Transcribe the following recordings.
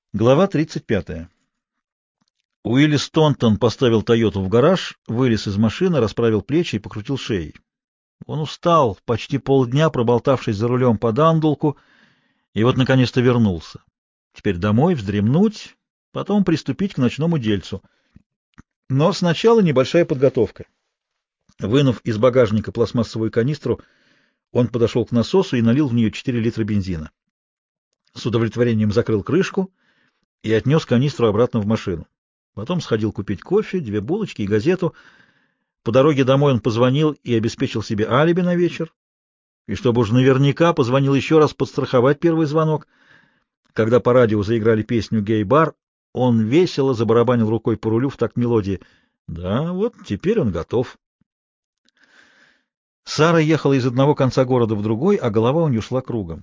Глава 35. Уилли Стонтон поставил «Тойоту» в гараж, вылез из машины, расправил плечи и покрутил шеей. Он устал, почти полдня проболтавшись за рулем по Дандулку, и вот наконец-то вернулся. Теперь домой, вздремнуть, потом приступить к ночному дельцу. Но сначала небольшая подготовка. Вынув из багажника пластмассовую канистру, он подошел к насосу и налил в нее 4 литра бензина. С удовлетворением закрыл крышку и отнес канистру обратно в машину. Потом сходил купить кофе, 2 булочки и газету. По дороге домой он позвонил и обеспечил себе алиби на вечер. И чтобы уж наверняка, позвонил еще раз подстраховать первый звонок. Когда по радио заиграли песню «Гей-бар», он весело забарабанил рукой по рулю в такт мелодии. Да, вот теперь он готов. Сара ехала из одного конца города в другой, а голова у нее шла кругом.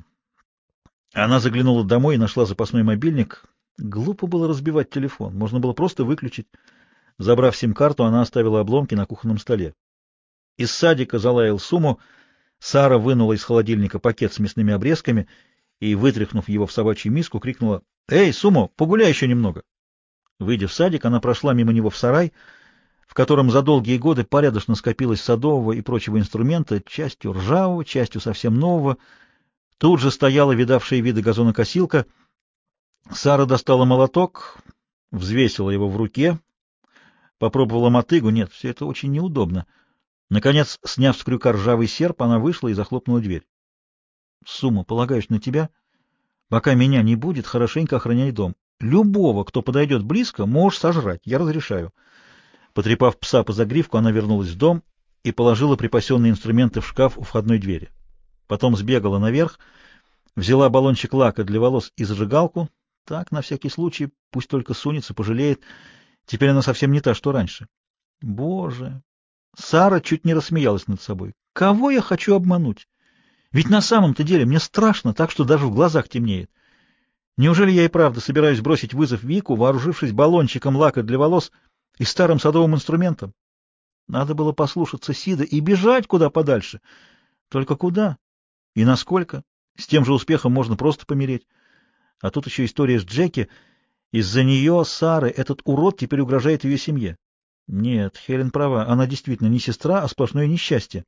Она заглянула домой и нашла запасной мобильник. Глупо было разбивать телефон, можно было просто выключить. Забрав сим-карту, она оставила обломки на кухонном столе. Из садика залаял Суму. Сара вынула из холодильника пакет с мясными обрезками и, вытряхнув его в собачью миску, крикнула: «Эй, Сумо, погуляй еще немного!» Выйдя в садик, она прошла мимо него в сарай, в котором за долгие годы порядочно скопилось садового и прочего инструмента, частью ржавого, частью совсем нового. Тут же стояла видавшая виды газонокосилка. Сара достала молоток, взвесила его в руке, попробовала мотыгу. Нет, все это очень неудобно. Наконец, сняв с крюка ржавый серп, она вышла и захлопнула дверь. — Сумма, полагаюсь на тебя. Пока меня не будет, хорошенько охраняй дом. Любого, кто подойдет близко, можешь сожрать, я разрешаю. Потрепав пса по загривку, она вернулась в дом и положила припасенные инструменты в шкаф у входной двери. Потом сбегала наверх, взяла баллончик лака для волос и зажигалку. Так, на всякий случай, пусть только сунется, пожалеет. Теперь она совсем не та, что раньше. Боже! Сара чуть не рассмеялась над собой. Кого я хочу обмануть? Ведь на самом-то деле мне страшно, так что даже в глазах темнеет. Неужели я и правда собираюсь бросить вызов Вику, вооружившись баллончиком лака для волос и старым садовым инструментом? Надо было послушаться Сида и бежать куда подальше. Только куда? И насколько? С тем же успехом можно просто помереть. А тут еще история с Джеки. Из-за нее, Сары, этот урод теперь угрожает ее семье. Нет, Хелен права, она действительно не сестра, а сплошное несчастье.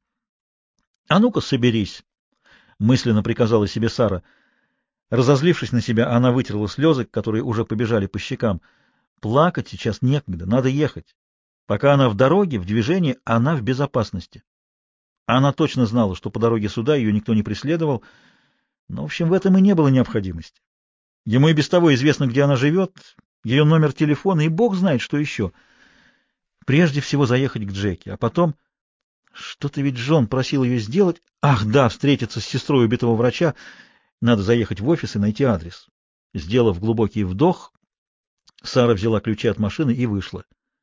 — А ну-ка, соберись! — мысленно приказала себе Сара. Разозлившись на себя, она вытерла слезы, которые уже побежали по щекам. Плакать сейчас некогда, надо ехать. Пока она в дороге, в движении, она в безопасности. Она точно знала, что по дороге сюда ее никто не преследовал, но, в общем, в этом и не было необходимости. Ему и без того известно, где она живет, ее номер телефона, и бог знает, что еще. Прежде всего заехать к Джеки, а потом... Что-то ведь Джон просил ее сделать. Ах, да, встретиться с сестрой убитого врача. Надо заехать в офис и найти адрес. Сделав глубокий вдох, Сара взяла ключи от машины и вышла.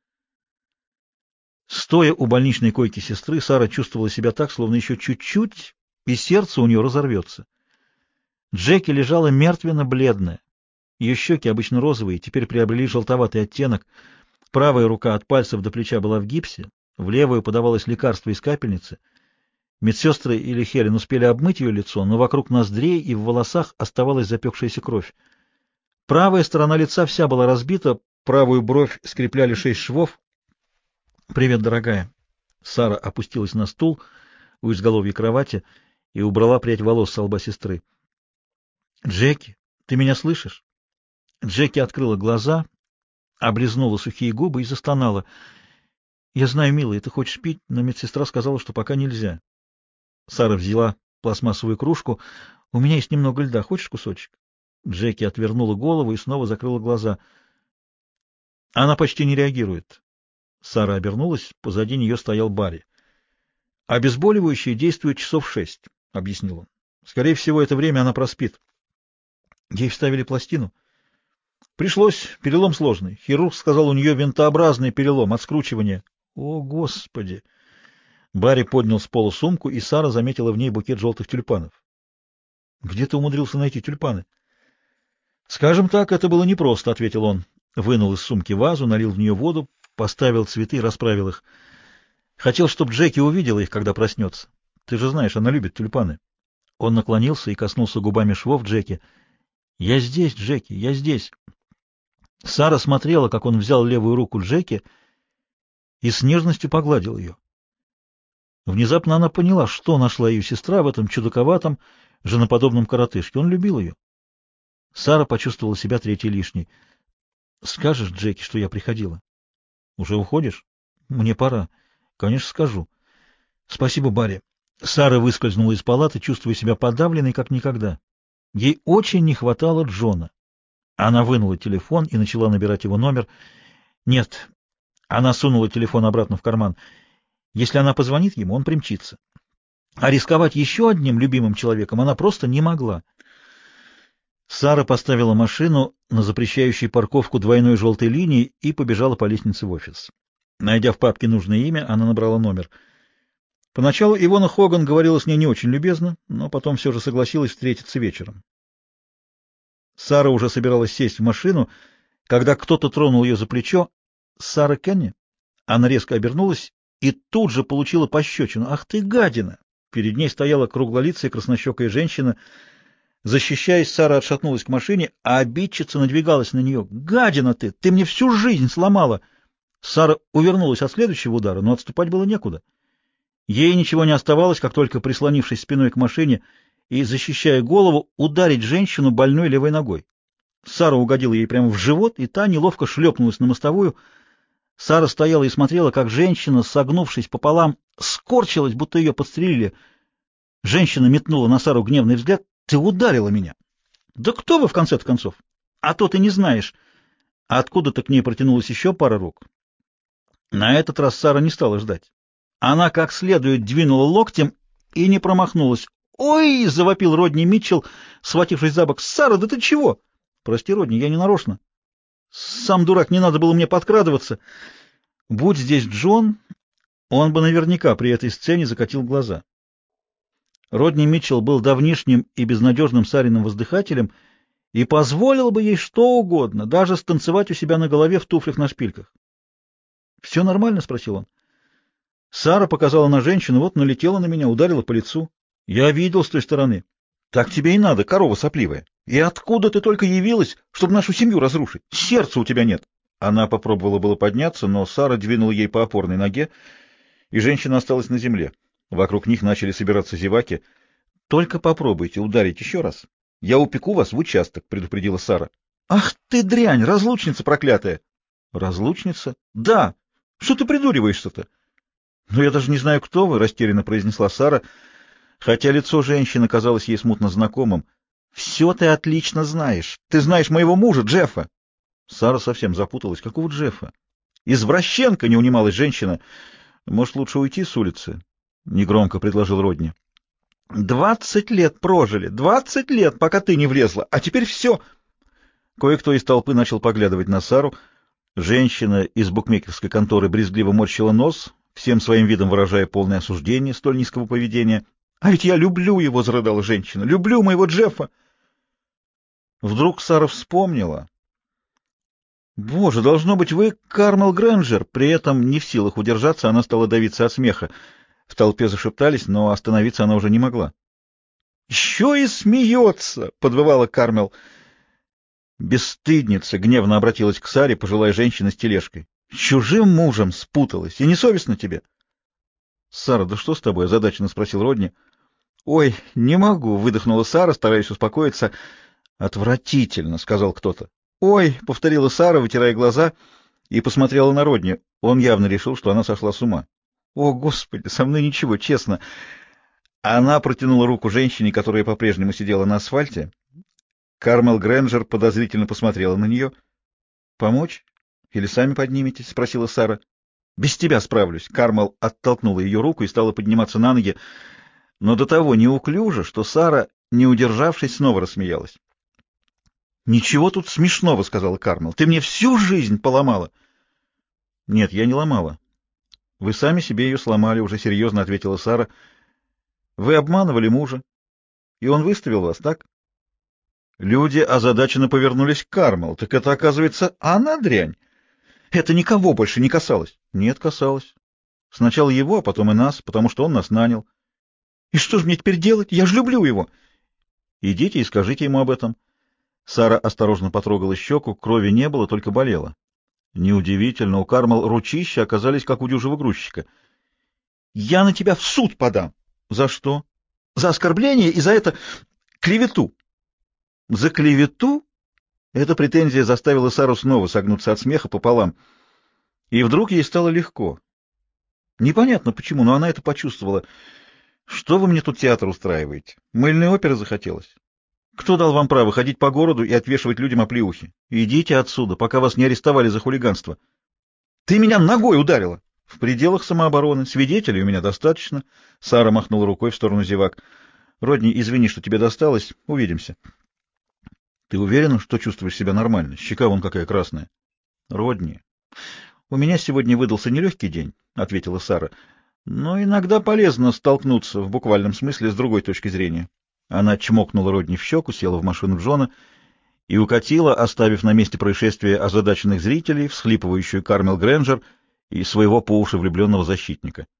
Стоя у больничной койки сестры, Сара чувствовала себя так, словно еще чуть-чуть, и сердце у нее разорвется. Джеки лежала мертвенно-бледная. Ее щеки, обычно розовые, теперь приобрели желтоватый оттенок. Правая рука от пальцев до плеча была в гипсе, в левую подавалось лекарство из капельницы. Медсестры или Хелен успели обмыть ее лицо, но вокруг ноздрей и в волосах оставалась запекшаяся кровь. Правая сторона лица вся была разбита, правую бровь скрепляли 6 швов. «Привет, дорогая». Сара опустилась на стул у изголовья кровати и убрала прядь волос с лба сестры. «Джеки, ты меня слышишь?» Джеки открыла глаза, облизнула сухие губы и застонала. «Я знаю, милая, ты хочешь пить, но медсестра сказала, что пока нельзя». Сара взяла пластмассовую кружку. «У меня есть немного льда. Хочешь кусочек?» Джеки отвернула голову и снова закрыла глаза. Она почти не реагирует. Сара обернулась. Позади нее стоял Барри. «Обезболивающее действует часов 6», — объяснил он. «Скорее всего, это время она проспит». Ей вставили пластину. Пришлось. Перелом сложный. Хирург сказал, у нее винтообразный перелом от скручивания. О, Господи! Барри поднял с пола сумку, и Сара заметила в ней букет желтых тюльпанов. — Где ты умудрился найти тюльпаны? — Скажем так, это было непросто, — ответил он. Вынул из сумки вазу, налил в нее воду, поставил цветы и расправил их. Хотел, чтобы Джеки увидела их, когда проснется. Ты же знаешь, она любит тюльпаны. Он наклонился и коснулся губами швов Джеки. — Я здесь, Джеки, я здесь. Сара смотрела, как он взял левую руку Джеки и с нежностью погладил ее. Внезапно она поняла, что нашла ее сестра в этом чудаковатом, женоподобном коротышке. Он любил ее. Сара почувствовала себя третьей лишней. — Скажешь, Джеки, что я приходила? — Уже уходишь? — Мне пора. — Конечно, скажу. — Спасибо, Барри. Сара выскользнула из палаты, чувствуя себя подавленной, как никогда. Ей очень не хватало Джона. Она вынула телефон и начала набирать его номер. Нет, она сунула телефон обратно в карман. Если она позвонит ему, он примчится. А рисковать еще одним любимым человеком она просто не могла. Сара поставила машину на запрещающей парковку двойной желтой линии и побежала по лестнице в офис. Найдя в папке нужное имя, она набрала номер. Поначалу Ивона Хоган говорила с ней не очень любезно, но потом все же согласилась встретиться вечером. Сара уже собиралась сесть в машину, когда кто-то тронул ее за плечо. «Сара Кенни?» Она резко обернулась и тут же получила пощечину. «Ах ты, гадина!» Перед ней стояла круглолицая краснощекая женщина. Защищаясь, Сара отшатнулась к машине, а обидчица надвигалась на нее. «Гадина ты! Ты мне всю жизнь сломала!» Сара увернулась от следующего удара, но отступать было некуда. Ей ничего не оставалось, как только, прислонившись спиной к машине и защищая голову, ударить женщину больной левой ногой. Сара угодила ей прямо в живот, и та неловко шлепнулась на мостовую. Сара стояла и смотрела, как женщина, согнувшись пополам, скорчилась, будто ее подстрелили. Женщина метнула на Сару гневный взгляд. «Ты ударила меня!» «Да кто вы, в конце концов?» «А то ты не знаешь!» Откуда-то к ней протянулась еще пара рук. На этот раз Сара не стала ждать. Она как следует двинула локтем и не промахнулась. «Ой!» — завопил Родни Митчелл, схватившись за бок. «Сара, да ты чего?» «Прости, Родни, я не нарочно». «Сам дурак, не надо было мне подкрадываться». Будь здесь Джон, он бы наверняка при этой сцене закатил глаза. Родни Митчелл был давнишним и безнадежным Сариным воздыхателем и позволил бы ей что угодно, даже станцевать у себя на голове в туфлях на шпильках. «Все нормально?» — спросил он. Сара показала на женщину, вот налетела на меня, ударила по лицу. Я видел с той стороны. Так тебе и надо, корова сопливая. И откуда ты только явилась, чтобы нашу семью разрушить? Сердца у тебя нет. Она попробовала было подняться, но Сара двинула ей по опорной ноге, и женщина осталась на земле. Вокруг них начали собираться зеваки. Только попробуйте ударить еще раз. Я упеку вас в участок, предупредила Сара. Ах ты дрянь, разлучница проклятая. Разлучница? Да. Что ты придуриваешься-то? «Но я даже не знаю, кто вы», — растерянно произнесла Сара, хотя лицо женщины казалось ей смутно знакомым. «Все ты отлично знаешь. Ты знаешь моего мужа, Джеффа». Сара совсем запуталась. «Какого Джеффа?» «Извращенка!» — не унималась женщина. «Может, лучше уйти с улицы?» — негромко предложил Родни. 20 лет прожили, 20 лет, пока ты не влезла, а теперь все». Кое-кто из толпы начал поглядывать на Сару. Женщина из букмекерской конторы брезгливо морщила нос, всем своим видом выражая полное осуждение столь низкого поведения. «А ведь я люблю его!» — зарыдала женщина. «Люблю моего Джеффа!» Вдруг Сара вспомнила. «Боже, должно быть, вы Кармел Грэнджер!» При этом, не в силах удержаться, она стала давиться от смеха. В толпе зашептались, но остановиться она уже не могла. «Еще и смеется!» — подвывала Кармел. «Бесстыдница!» — гневно обратилась к Саре пожилая женщина с тележкой. «Чужим мужем спуталась, и не совестно тебе?» «Сара, да что с тобой?» — озадаченно спросил Родни. «Ой, не могу!» — выдохнула Сара, стараясь успокоиться. «Отвратительно!» — сказал кто-то. «Ой!» — повторила Сара, вытирая глаза, и посмотрела на Родни. Он явно решил, что она сошла с ума. «О, Господи, со мной ничего, честно!» Она протянула руку женщине, которая по-прежнему сидела на асфальте. Кармел Грэнджер подозрительно посмотрела на нее. «Помочь? Или сами подниметесь?» — спросила Сара. «Без тебя справлюсь». Кармел оттолкнула ее руку и стала подниматься на ноги, но до того неуклюже, что Сара, не удержавшись, снова рассмеялась. «Ничего тут смешного», — сказала Кармел. «Ты мне всю жизнь поломала». «Нет, я не ломала. Вы сами себе ее сломали», — уже серьезно ответила Сара. «Вы обманывали мужа, и он выставил вас, так?» Люди озадаченно повернулись к Кармел. «Так это, оказывается, она дрянь. Это никого больше не касалось». «Нет, касалось. Сначала его, а потом и нас, потому что он нас нанял». «И что же мне теперь делать? Я же люблю его». «Идите и скажите ему об этом». Сара осторожно потрогала щеку, крови не было, только болело. Неудивительно, у Кармел ручища оказались как у дюжего грузчика. «Я на тебя в суд подам!» «За что?» «За оскорбление и за это клевету!» «За клевету?» Эта претензия заставила Сару снова согнуться от смеха пополам. И вдруг ей стало легко. Непонятно почему, но она это почувствовала. «Что вы мне тут театр устраиваете? Мыльной оперы захотелось? Кто дал вам право ходить по городу и отвешивать людям оплеухи? Идите отсюда, пока вас не арестовали за хулиганство». «Ты меня ногой ударила!» «В пределах самообороны. Свидетелей у меня достаточно». Сара махнула рукой в сторону зевак. «Родни, извини, что тебе досталось. Увидимся». «Ты уверена, что чувствуешь себя нормально? Щека вон какая красная». «Родни, у меня сегодня выдался нелегкий день», — ответила Сара. «Но иногда полезно столкнуться, в буквальном смысле, с другой точки зрения». Она чмокнула Родни в щеку, села в машину Джона и укатила, оставив на месте происшествия озадаченных зрителей, всхлипывающую Кармел Грэнджер и своего по уши влюбленного защитника.